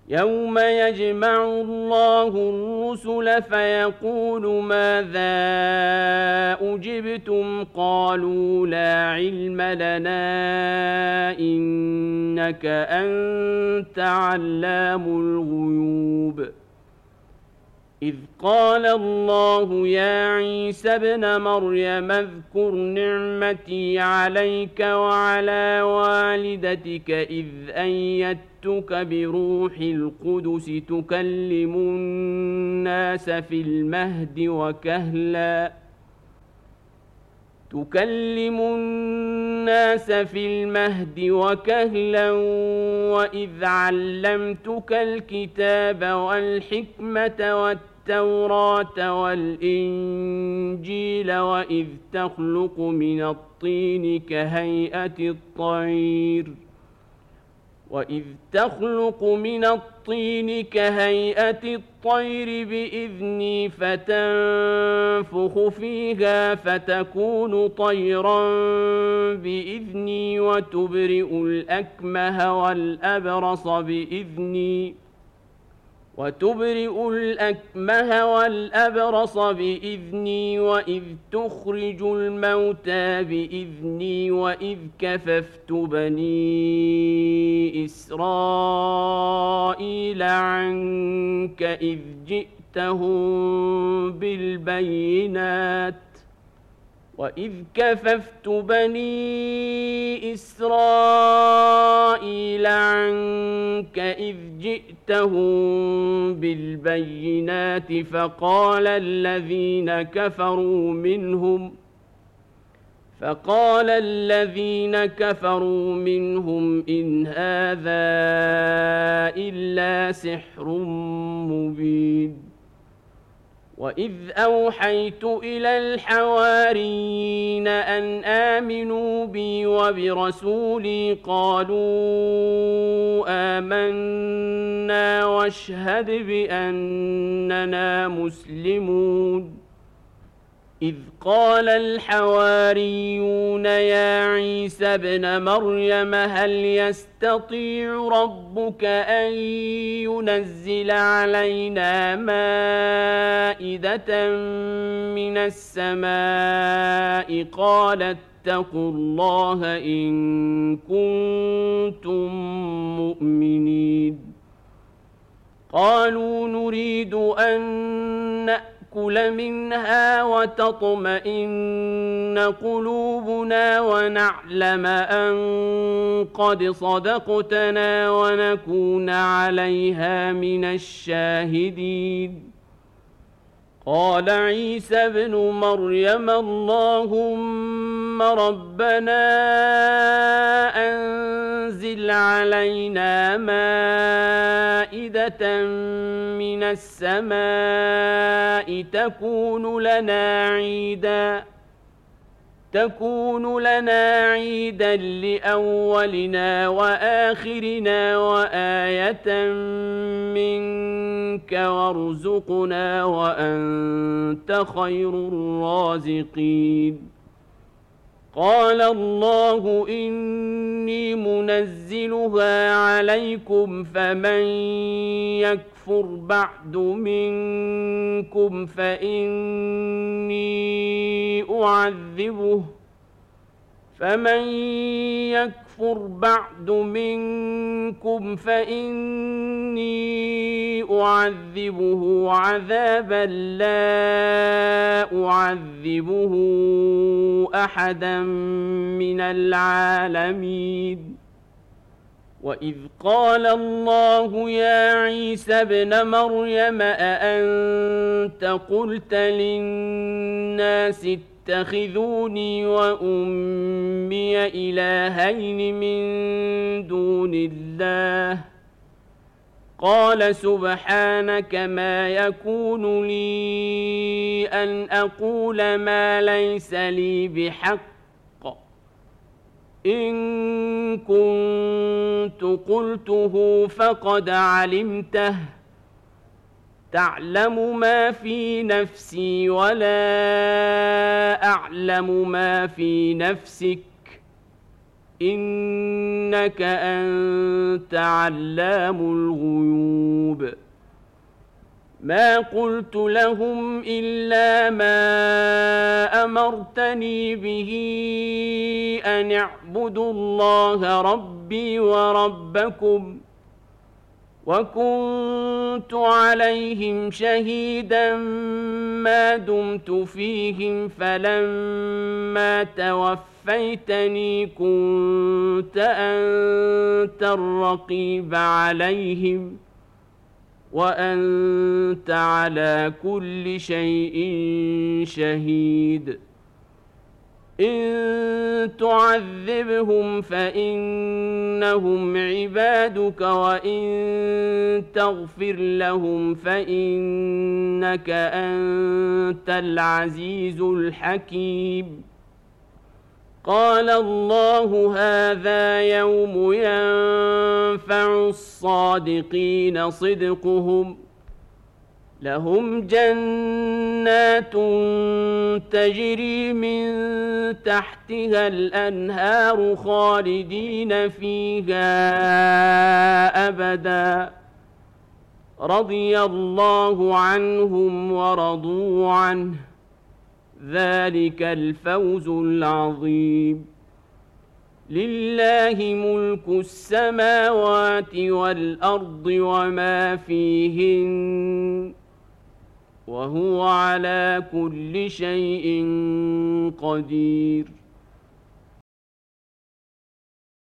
يوم يجمع الله الرسل فيقول ماذا أجبتم قالوا لا علم لنا إنك أنت علام الغيوب إذ قال الله يا عيسى ابن مريم اذكر نعمتي عليك وعلى والدتك إذ أيدتك بروح القدس تكلم الناس في المهد وكهلا وإذ علمتك الكتاب والحكمة والتوراة والإنجيل وإذ تخلق من الطين كهيئة الطير بإذني فتنفخ فيها فتكون طيرا بإذني وتبرئ الأكمه والأبرص بإذني وإذ تخرج الموتى بإذني وإذ كففت بني إسرائيل عنك إذ جئتهم بالبينات فقال الذين كفروا منهم إن هذا إلا سحر مبين وإذ أوحيت إلى الحواريين أن آمنوا بي وبرسولي قالوا آمنا واشهد بأننا مسلمون إذ قال الحواريون يا عيسى ابن مريم هل يستطيع ربك أن ينزل علينا مائدة من السماء قال اتقوا الله إن كنتم مؤمنين قالوا نريد أن نأكل منها وتطمئن قلوبنا ونعلم أن قد صدقتنا ونكون عليها من الشاهدين قال عيسى ابن مريم اللهم ربنا أنزل علينا مائدة من السماء تكون لنا عيدا لأولنا وآخرنا وآية منك وارزقنا وأنت خير الرازقين قال الله إني منزلها عليكم فمن يكفر بعد منكم فإني أعذبه عذابا لا أعذبه أحدا من العالمين وإذ قال الله يا عيسى ابن مريم أأنت قلت للناس اتخذوني وأمي إلهين من دون الله قال سبحانك ما يكون لي أن أقول ما ليس لي بحق إن كنت قلته فقد علمته تعلم ما في نفسي ولا أعلم ما في نفسك إنك أنت علام الغيوب ما قلت لهم إلا ما أمرتني به أن اعبدوا الله ربي وربكم وكنت عليهم شهيدا ما دمت فيهم فلما توفيتني كنت أنت الرقيب عليهم وأنت على كل شيء شهيد إن تعذبهم فإنهم عبادك وإن تغفر لهم فإنك أنت العزيز الحكيم قال الله هذا يوم ينفع الصادقين صدقهم لهم جنات تجري من تحتها الأنهار خالدين فيها أبدا رضي الله عنهم ورضوا عنه ذلك الفوز العظيم لله ملك السماوات والأرض وما فيهن وهو على كل شيء قدير